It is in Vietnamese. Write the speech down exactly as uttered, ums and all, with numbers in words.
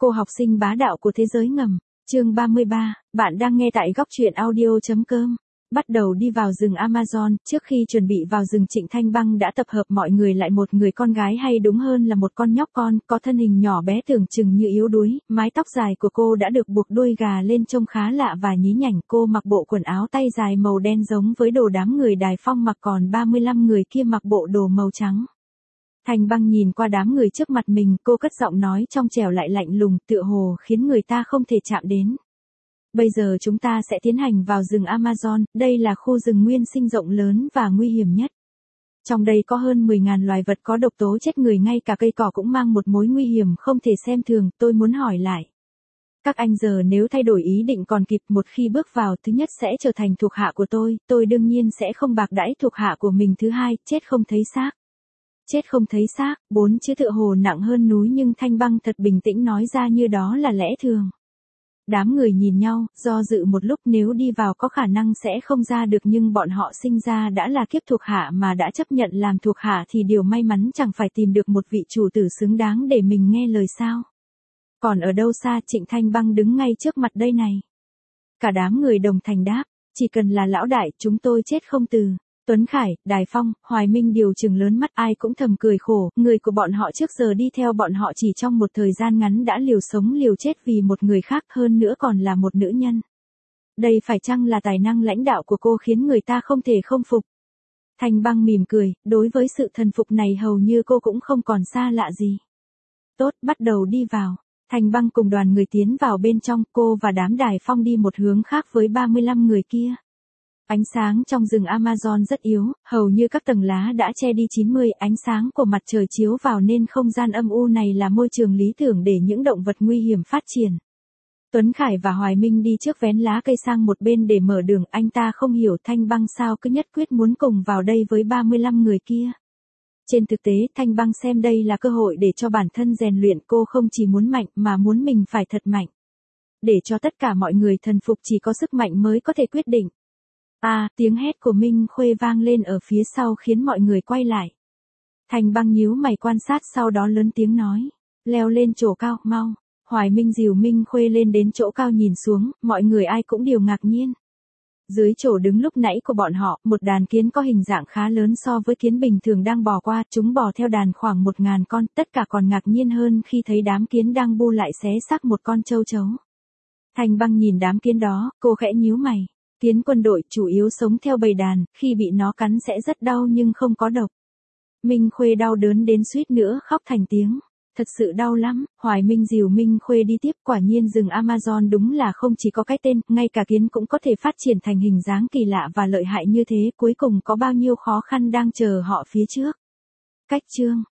Cô học sinh bá đạo của thế giới ngầm, chương ba mươi ba, bạn đang nghe tại góc truyện audio.com. Bắt đầu đi vào rừng Amazon, trước khi chuẩn bị vào rừng Trịnh Thanh Băng đã tập hợp mọi người lại một người con gái hay đúng hơn là một con nhóc con, có thân hình nhỏ bé tưởng chừng như yếu đuối, mái tóc dài của cô đã được buộc đuôi gà lên trông khá lạ và nhí nhảnh. Cô mặc bộ quần áo tay dài màu đen giống với đồ đám người Đài Phong mặc, còn ba mươi lăm người kia mặc bộ đồ màu trắng. Thanh Băng nhìn qua đám người trước mặt mình, cô cất giọng nói trong trẻo lại lạnh lùng, tựa hồ khiến người ta không thể chạm đến. Bây giờ chúng ta sẽ tiến hành vào rừng Amazon, đây là khu rừng nguyên sinh rộng lớn và nguy hiểm nhất. Trong đây có hơn mười nghìn loài vật có độc tố chết người, ngay cả cây cỏ cũng mang một mối nguy hiểm không thể xem thường. Tôi muốn hỏi lại. Các anh giờ nếu thay đổi ý định còn kịp, một khi bước vào, thứ nhất sẽ trở thành thuộc hạ của tôi, tôi đương nhiên sẽ không bạc đãi thuộc hạ của mình. Thứ hai, chết không thấy xác. Chết không thấy xác, bốn chữ tựa hồ nặng hơn núi nhưng Thanh Băng thật bình tĩnh nói ra như đó là lẽ thường. Đám người nhìn nhau, do dự một lúc, nếu đi vào có khả năng sẽ không ra được, nhưng bọn họ sinh ra đã là kiếp thuộc hạ mà đã chấp nhận làm thuộc hạ thì điều may mắn chẳng phải tìm được một vị chủ tử xứng đáng để mình nghe lời sao. Còn ở đâu xa, Trịnh Thanh Băng đứng ngay trước mặt đây này. Cả đám người đồng thanh đáp, chỉ cần là lão đại, chúng tôi chết không từ. Tuấn Khải, Đài Phong, Hoài Minh điều trừng lớn mắt, ai cũng thầm cười khổ, người của bọn họ trước giờ đi theo bọn họ chỉ trong một thời gian ngắn đã liều sống liều chết vì một người khác, hơn nữa còn là một nữ nhân. Đây phải chăng là tài năng lãnh đạo của cô khiến người ta không thể không phục? Thanh Băng mỉm cười, đối với sự thần phục này hầu như cô cũng không còn xa lạ gì. Tốt, bắt đầu đi vào. Thanh Băng cùng đoàn người tiến vào bên trong, cô và đám Đài Phong đi một hướng khác với ba mươi lăm người kia. Ánh sáng trong rừng Amazon rất yếu, hầu như các tầng lá đã che đi chín mươi, ánh sáng của mặt trời chiếu vào nên không gian âm u này là môi trường lý tưởng để những động vật nguy hiểm phát triển. Tuấn Khải và Hoài Minh đi trước vén lá cây sang một bên để mở đường, anh ta không hiểu Thanh Băng sao cứ nhất quyết muốn cùng vào đây với ba mươi lăm người kia. Trên thực tế, Thanh Băng xem đây là cơ hội để cho bản thân rèn luyện, cô không chỉ muốn mạnh mà muốn mình phải thật mạnh. Để cho tất cả mọi người thần phục, chỉ có sức mạnh mới có thể quyết định. À, tiếng hét của Minh Khuê vang lên ở phía sau khiến mọi người quay lại. Thanh Băng nhíu mày quan sát, sau đó lớn tiếng nói, leo lên chỗ cao, mau. Hoài Minh dìu Minh Khuê lên đến chỗ cao, nhìn xuống, mọi người ai cũng đều ngạc nhiên. Dưới chỗ đứng lúc nãy của bọn họ, một đàn kiến có hình dạng khá lớn so với kiến bình thường đang bò qua, chúng bò theo đàn khoảng một ngàn con, tất cả còn ngạc nhiên hơn khi thấy đám kiến đang bu lại xé xác một con châu chấu. Thanh Băng nhìn đám kiến đó, cô khẽ nhíu mày. Kiến quân đội chủ yếu sống theo bầy đàn, khi bị nó cắn sẽ rất đau nhưng không có độc. Minh Khuê đau đớn đến suýt nữa khóc thành tiếng. Thật sự đau lắm. Hoài Minh dìu Minh Khuê đi tiếp, quả nhiên rừng Amazon đúng là không chỉ có cái tên, ngay cả kiến cũng có thể phát triển thành hình dáng kỳ lạ và lợi hại như thế, cuối cùng có bao nhiêu khó khăn đang chờ họ phía trước. Cách chương